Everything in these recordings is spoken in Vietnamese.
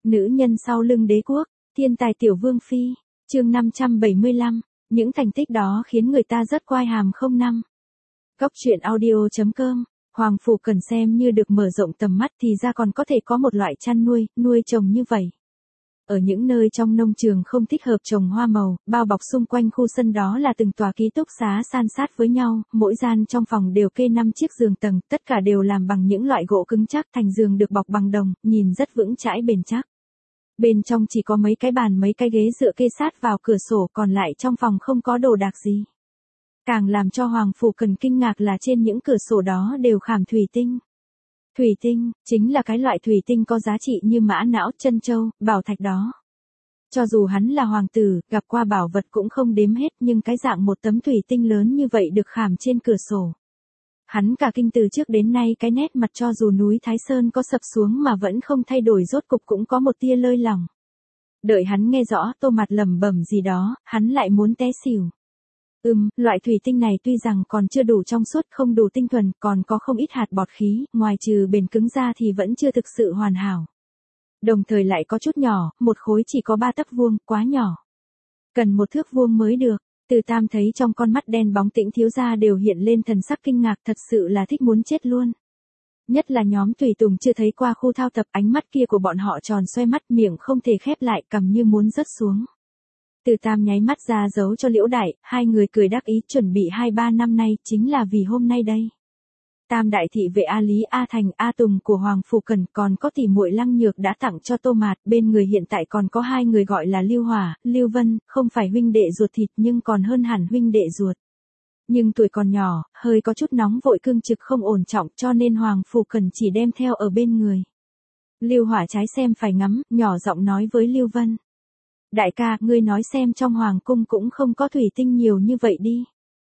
Nữ nhân sau lưng đế quốc, thiên tài tiểu vương phi, chương 575, những thành tích đó khiến người ta rất quai hàm không năm. Góc truyện audio.com, Hoàng Phủ Cần xem như được mở rộng tầm mắt thì ra còn có thể có một loại chăn nuôi trồng như vậy. Ở những nơi trong nông trường không thích hợp trồng hoa màu, bao bọc xung quanh khu sân đó là từng tòa ký túc xá san sát với nhau, mỗi gian trong phòng đều kê 5 chiếc giường tầng, tất cả đều làm bằng những loại gỗ cứng chắc, thành giường được bọc bằng đồng, nhìn rất vững chãi bền chắc. Bên trong chỉ có mấy cái bàn mấy cái ghế dựa kê sát vào cửa sổ, còn lại trong phòng không có đồ đạc gì. Càng làm cho Hoàng Phủ Cần kinh ngạc là trên những cửa sổ đó đều khảm thủy tinh. Thủy tinh, chính là cái loại thủy tinh có giá trị như mã não, trân châu, bảo thạch đó. Cho dù hắn là hoàng tử, gặp qua bảo vật cũng không đếm hết, nhưng cái dạng một tấm thủy tinh lớn như vậy được khảm trên cửa sổ. Hắn cả kinh từ trước đến nay cái nét mặt cho dù núi Thái Sơn có sập xuống mà vẫn không thay đổi, rốt cục cũng có một tia lơi lỏng. Đợi hắn nghe rõ Tô Mạt lẩm bẩm gì đó, hắn lại muốn té xỉu. Loại thủy tinh này tuy rằng còn chưa đủ trong suốt, không đủ tinh thuần, còn có không ít hạt bọt khí, ngoài trừ bền cứng ra thì vẫn chưa thực sự hoàn hảo. Đồng thời lại có chút nhỏ, một khối chỉ có 3 tấc vuông, quá nhỏ. Cần 1 thước vuông mới được. Từ Tam thấy trong con mắt đen bóng tĩnh thiếu gia đều hiện lên thần sắc kinh ngạc, thật sự là thích muốn chết luôn. Nhất là nhóm tùy tùng chưa thấy qua khu thao tập, ánh mắt kia của bọn họ tròn xoe, mắt miệng không thể khép lại, cằm như muốn rớt xuống. Từ Tam nháy mắt ra dấu cho Liễu Đại, hai người cười đắc ý, chuẩn bị 2-3 năm nay, chính là vì hôm nay đây. Tam đại thị vệ A Lý, A Thành, A Tùng của Hoàng Phủ Cần, còn có tỷ muội Lăng Nhược đã tặng cho Tô Mạt, bên người hiện tại còn có 2 người gọi là Lưu Hỏa, Lưu Vân, không phải huynh đệ ruột thịt nhưng còn hơn hẳn huynh đệ ruột. Nhưng tuổi còn nhỏ, hơi có chút nóng vội, cương trực không ổn trọng, cho nên Hoàng Phủ Cần chỉ đem theo ở bên người. Lưu Hỏa trái xem phải ngắm, nhỏ giọng nói với Lưu Vân. Đại ca, ngươi nói xem trong hoàng cung cũng không có thủy tinh nhiều như vậy đi.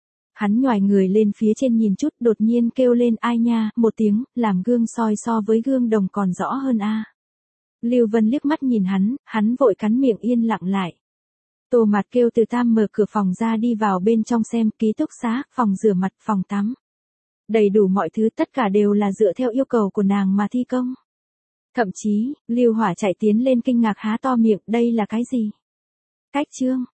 Hắn nhoài người lên phía trên nhìn chút, đột nhiên kêu lên, ai nha, một tiếng, làm gương soi so với gương đồng còn rõ hơn a. Lưu Vân liếc mắt nhìn hắn vội cắn miệng yên lặng lại. Tô Mạt kêu Từ Tam mở cửa phòng ra đi vào bên trong xem, ký túc xá, phòng rửa mặt, phòng tắm. Đầy đủ mọi thứ, tất cả đều là dựa theo yêu cầu của nàng mà thi công. Thậm chí, Lưu Hỏa chạy tiến lên kinh ngạc há to miệng, đây là cái gì? Cách chương,